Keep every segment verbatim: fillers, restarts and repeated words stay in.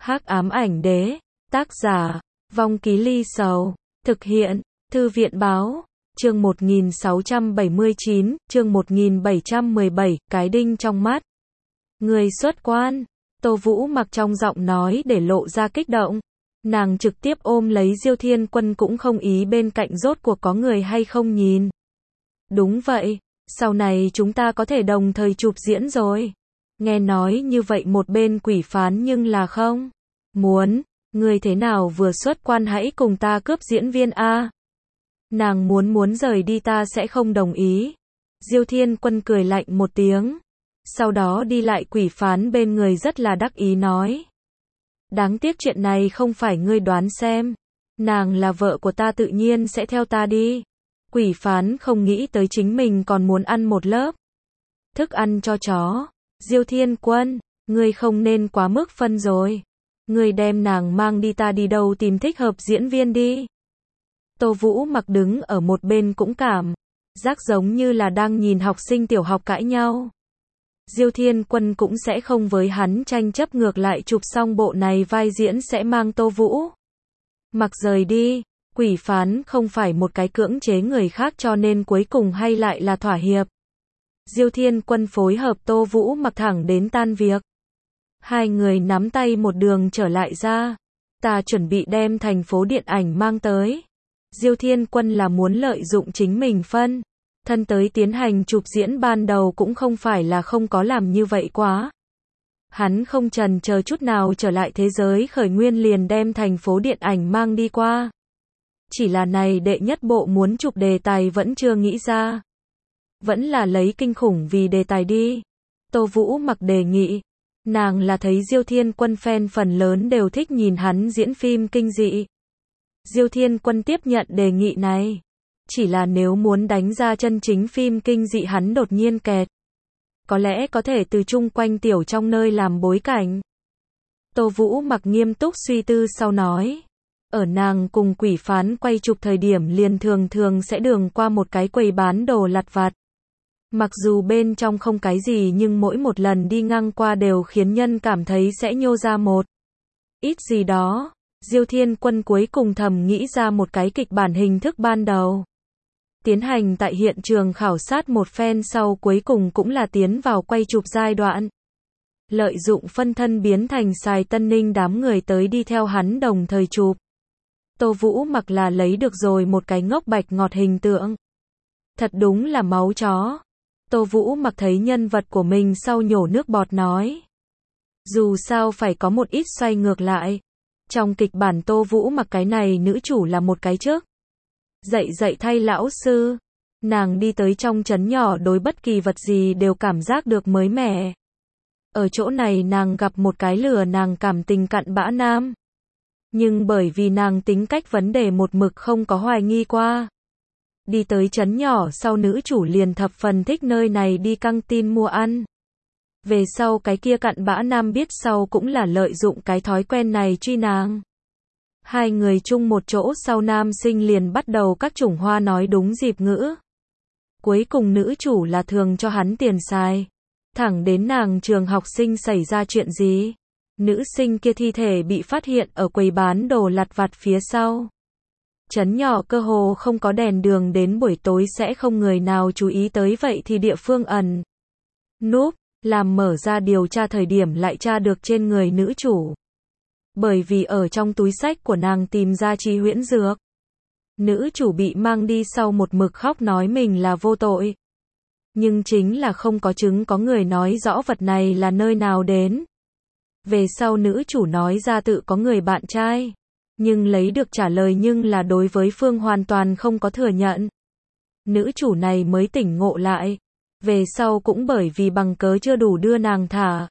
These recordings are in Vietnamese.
Hắc ám ảnh đế, tác giả, Vong Ký Ly Sầu, thực hiện, Thư viện báo, chương một nghìn sáu trăm bảy mươi chín, chương một nghìn bảy trăm mười bảy, cái đinh trong mắt. Người xuất quan, Tô Vũ Mặc trong giọng nói để lộ ra kích động. Nàng trực tiếp ôm lấy Diêu Thiên Quân cũng không ý bên cạnh rốt cuộc có người hay không nhìn. Đúng vậy, sau này chúng ta có thể đồng thời chụp diễn rồi. Nghe nói như vậy một bên quỷ phán nhưng là không. Muốn, người thế nào vừa xuất quan hãy cùng ta cướp diễn viên a. Nàng muốn muốn rời đi ta sẽ không đồng ý. Diêu Thiên Quân cười lạnh một tiếng. Sau đó đi lại quỷ phán bên người rất là đắc ý nói. Đáng tiếc chuyện này không phải ngươi đoán xem. Nàng là vợ của ta tự nhiên sẽ theo ta đi. Quỷ phán không nghĩ tới chính mình còn muốn ăn một lớp thức ăn cho chó. Diêu Thiên Quân, ngươi không nên quá mức phân rồi. Ngươi đem nàng mang đi ta đi đâu tìm thích hợp diễn viên đi. Tô Vũ Mặc đứng ở một bên cũng cảm giác giống như là đang nhìn học sinh tiểu học cãi nhau. Diêu Thiên Quân cũng sẽ không với hắn tranh chấp, ngược lại chụp xong bộ này vai diễn sẽ mang Tô Vũ Mặc rời đi. Quỷ phán không phải một cái cưỡng chế người khác cho nên cuối cùng hay lại là thỏa hiệp. Diêu Thiên Quân phối hợp Tô Vũ Mặc thẳng đến tan việc. Hai người nắm tay một đường trở lại ra. Ta chuẩn bị đem thành phố điện ảnh mang tới. Diêu Thiên Quân là muốn lợi dụng chính mình phân thân tới tiến hành chụp diễn, ban đầu cũng không phải là không có làm như vậy quá. Hắn không chần chờ chút nào trở lại thế giới khởi nguyên liền đem thành phố điện ảnh mang đi qua. Chỉ là này đệ nhất bộ muốn chụp đề tài vẫn chưa nghĩ ra. Vẫn là lấy kinh khủng vì đề tài đi. Tô Vũ Mặc đề nghị. Nàng là thấy Diêu Thiên Quân fan phần lớn đều thích nhìn hắn diễn phim kinh dị. Diêu Thiên Quân tiếp nhận đề nghị này. Chỉ là nếu muốn đánh ra chân chính phim kinh dị hắn đột nhiên kẹt. Có lẽ có thể từ chung quanh tiểu trong nơi làm bối cảnh. Tô Vũ Mặc nghiêm túc suy tư sau nói. Ở nàng cùng quỷ phán quay chụp thời điểm liền thường thường sẽ đường qua một cái quầy bán đồ lặt vặt. Mặc dù bên trong không cái gì nhưng mỗi một lần đi ngang qua đều khiến nhân cảm thấy sẽ nhô ra một ít gì đó. Diêu Thiên Quân cuối cùng thầm nghĩ ra một cái kịch bản hình thức ban đầu. Tiến hành tại hiện trường khảo sát một phen sau cuối cùng cũng là tiến vào quay chụp giai đoạn. Lợi dụng phân thân biến thành Sài Tân Ninh đám người tới đi theo hắn đồng thời chụp. Tô Vũ Mặc là lấy được rồi một cái ngốc bạch ngọt hình tượng. Thật đúng là máu chó. Tô Vũ Mặc thấy nhân vật của mình sau nhổ nước bọt nói. Dù sao phải có một ít xoay ngược lại. Trong kịch bản Tô Vũ Mặc cái này nữ chủ là một cái trước dạy dạy thay lão sư. Nàng đi tới trong trấn nhỏ đối bất kỳ vật gì đều cảm giác được mới mẻ. Ở chỗ này nàng gặp một cái lừa nàng cảm tình cặn bã nam. Nhưng bởi vì nàng tính cách vấn đề một mực không có hoài nghi qua. Đi tới trấn nhỏ sau nữ chủ liền thập phần thích nơi này đi căng tin mua ăn. Về sau cái kia cặn bã nam biết sau cũng là lợi dụng cái thói quen này truy nàng. Hai người chung một chỗ sau nam sinh liền bắt đầu các chủng hoa nói đúng dịp ngữ. Cuối cùng nữ chủ là thường cho hắn tiền xài. Thẳng đến nàng trường học sinh xảy ra chuyện gì. Nữ sinh kia thi thể bị phát hiện ở quầy bán đồ lặt vặt phía sau. Trấn nhỏ cơ hồ không có đèn đường, đến buổi tối sẽ không người nào chú ý tới, vậy thì địa phương ẩn núp, làm mở ra điều tra thời điểm lại tra được trên người nữ chủ. Bởi vì ở trong túi xách của nàng tìm ra chi huyễn dược. Nữ chủ bị mang đi sau một mực khóc nói mình là vô tội. Nhưng chính là không có chứng có người nói rõ vật này là nơi nào đến. Về sau nữ chủ nói ra tự có người bạn trai. Nhưng lấy được trả lời nhưng là đối với phương hoàn toàn không có thừa nhận. Nữ chủ này mới tỉnh ngộ lại. Về sau cũng bởi vì bằng cớ chưa đủ đưa nàng thả.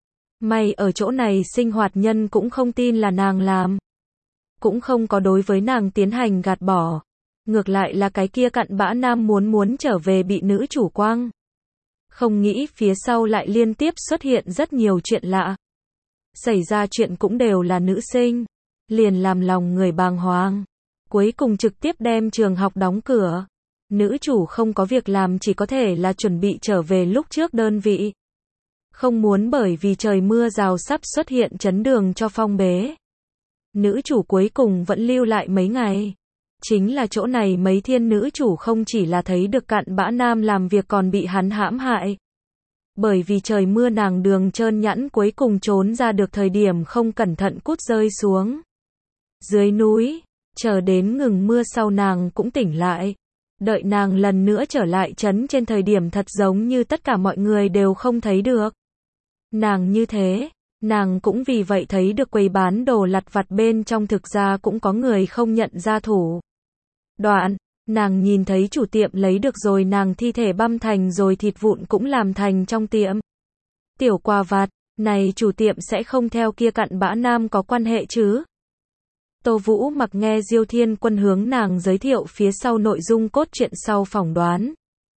May ở chỗ này sinh hoạt nhân cũng không tin là nàng làm. Cũng không có đối với nàng tiến hành gạt bỏ. Ngược lại là cái kia cặn bã nam muốn muốn trở về bị nữ chủ quăng. Không nghĩ phía sau lại liên tiếp xuất hiện rất nhiều chuyện lạ. Xảy ra chuyện cũng đều là nữ sinh. Liền làm lòng người bàng hoàng. Cuối cùng trực tiếp đem trường học đóng cửa. Nữ chủ không có việc làm chỉ có thể là chuẩn bị trở về lúc trước đơn vị. Không muốn bởi vì trời mưa rào sắp xuất hiện chấn đường cho phong bế. Nữ chủ cuối cùng vẫn lưu lại mấy ngày. Chính là chỗ này mấy thiên nữ chủ không chỉ là thấy được cặn bã nam làm việc còn bị hắn hãm hại. Bởi vì trời mưa nàng đường trơn nhẵn cuối cùng trốn ra được thời điểm không cẩn thận cút rơi xuống dưới núi, chờ đến ngừng mưa sau nàng cũng tỉnh lại. Đợi nàng lần nữa trở lại trấn trên thời điểm thật giống như tất cả mọi người đều không thấy được nàng như thế. Nàng cũng vì vậy thấy được quầy bán đồ lặt vặt bên trong thực ra cũng có người không nhận ra thủ đoạn. Nàng nhìn thấy chủ tiệm lấy được rồi nàng thi thể băm thành rồi thịt vụn cũng làm thành trong tiệm. Tiểu quà vặt, này chủ tiệm sẽ không theo kia cặn bã nam có quan hệ chứ? Tô Vũ Mặc nghe Diêu Thiên Quân hướng nàng giới thiệu phía sau nội dung cốt truyện sau phỏng đoán.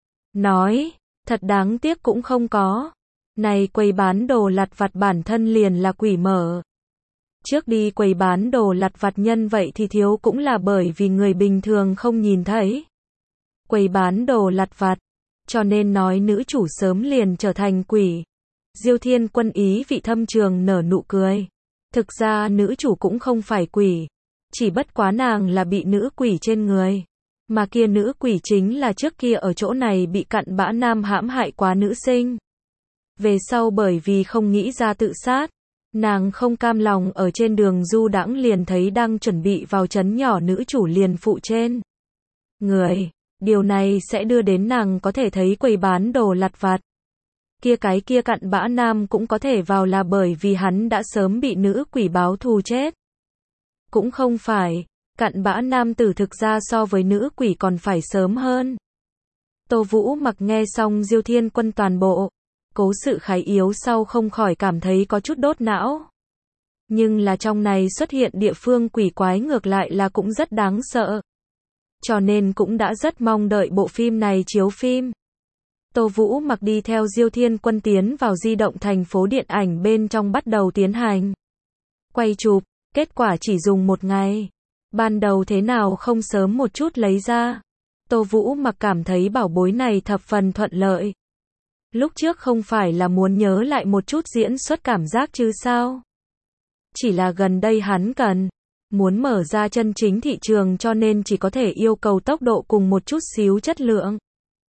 Nói, thật đáng tiếc cũng không có. Này quầy bán đồ lặt vặt bản thân liền là quỷ mở. Trước đi quầy bán đồ lặt vặt nhân vậy thì thiếu cũng là bởi vì người bình thường không nhìn thấy. Quầy bán đồ lặt vặt, cho nên nói nữ chủ sớm liền trở thành quỷ. Diêu Thiên Quân ý vị thâm trường nở nụ cười. Thực ra nữ chủ cũng không phải quỷ. Chỉ bất quá nàng là bị nữ quỷ trên người. Mà kia nữ quỷ chính là trước kia ở chỗ này bị cặn bã nam hãm hại quá nữ sinh. Về sau bởi vì không nghĩ ra tự sát. Nàng không cam lòng ở trên đường du đãng liền thấy đang chuẩn bị vào trấn nhỏ nữ chủ liền phụ trên người. Điều này sẽ đưa đến nàng có thể thấy quầy bán đồ lặt vặt. Kia cái kia cặn bã nam cũng có thể vào là bởi vì hắn đã sớm bị nữ quỷ báo thù chết. Cũng không phải, cặn bã nam tử thực ra so với nữ quỷ còn phải sớm hơn. Tô Vũ Mặc nghe xong Diêu Thiên Quân toàn bộ cố sự khái yếu sau không khỏi cảm thấy có chút đốt não. Nhưng là trong này xuất hiện địa phương quỷ quái ngược lại là cũng rất đáng sợ. Cho nên cũng đã rất mong đợi bộ phim này chiếu phim. Tô Vũ Mặc đi theo Diêu Thiên Quân tiến vào di động thành phố điện ảnh bên trong bắt đầu tiến hành quay chụp, kết quả chỉ dùng một ngày. Ban đầu thế nào không sớm một chút lấy ra. Tô Vũ Mặc cảm thấy bảo bối này thập phần thuận lợi. Lúc trước không phải là muốn nhớ lại một chút diễn xuất cảm giác chứ sao? Chỉ là gần đây hắn cần muốn mở ra chân chính thị trường cho nên chỉ có thể yêu cầu tốc độ cùng một chút xíu chất lượng.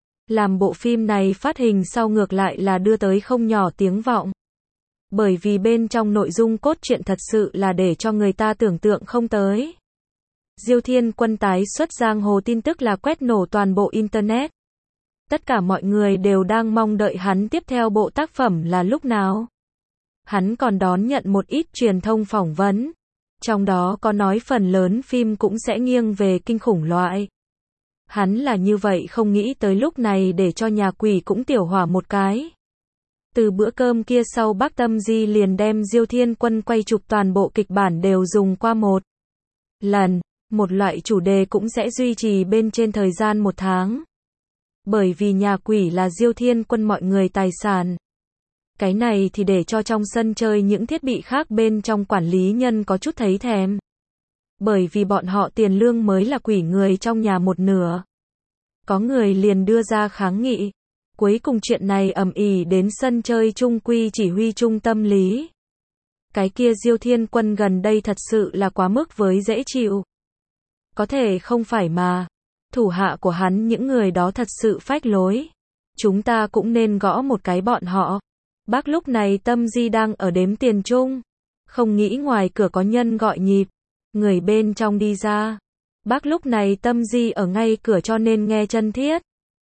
Làm bộ phim này phát hình sau ngược lại là đưa tới không nhỏ tiếng vọng. Bởi vì bên trong nội dung cốt truyện thật sự là để cho người ta tưởng tượng không tới. Diêu Thiên Quân tái xuất giang hồ tin tức là quét nổ toàn bộ Internet. Tất cả mọi người đều đang mong đợi hắn tiếp theo bộ tác phẩm là lúc nào. Hắn còn đón nhận một ít truyền thông phỏng vấn. Trong đó có nói phần lớn phim cũng sẽ nghiêng về kinh khủng loại. Hắn là như vậy không nghĩ tới lúc này để cho nhà quỷ cũng tiểu hỏa một cái. Từ bữa cơm kia sau Bác Tâm Di liền đem Diêu Thiên Quân quay chụp toàn bộ kịch bản đều dùng qua một lần. Một loại chủ đề cũng sẽ duy trì bên trên thời gian một tháng. Bởi vì nhà quỷ là Diêu Thiên Quân mọi người tài sản. Cái này thì để cho trong sân chơi những thiết bị khác bên trong quản lý nhân có chút thấy thèm. Bởi vì bọn họ tiền lương mới là quỷ người trong nhà một nửa. Có người liền đưa ra kháng nghị. Cuối cùng chuyện này ầm ĩ đến sân chơi trung quy chỉ huy trung tâm lý. Cái kia Diêu Thiên Quân gần đây thật sự là quá mức với dễ chịu. Có thể không phải mà. Thủ hạ của hắn những người đó thật sự phách lối. Chúng ta cũng nên gõ một cái bọn họ. Bác lúc này Tâm Di đang ở đếm tiền chung. Không nghĩ ngoài cửa có nhân gọi nhịp. Người bên trong đi ra. Bác lúc này Tâm Di ở ngay cửa cho nên nghe chân thiết.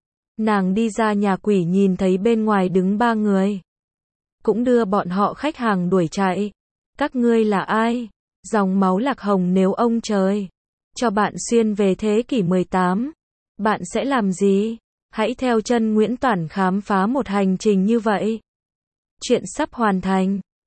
Nàng đi ra nhà quỷ nhìn thấy bên ngoài đứng ba người. Cũng đưa bọn họ khách hàng đuổi chạy. Các ngươi là ai? Dòng máu Lạc Hồng nếu ông trời cho bạn xuyên về thế kỷ mười tám. Bạn sẽ làm gì? Hãy theo chân Nguyễn Toản khám phá một hành trình như vậy. Chuyện sắp hoàn thành.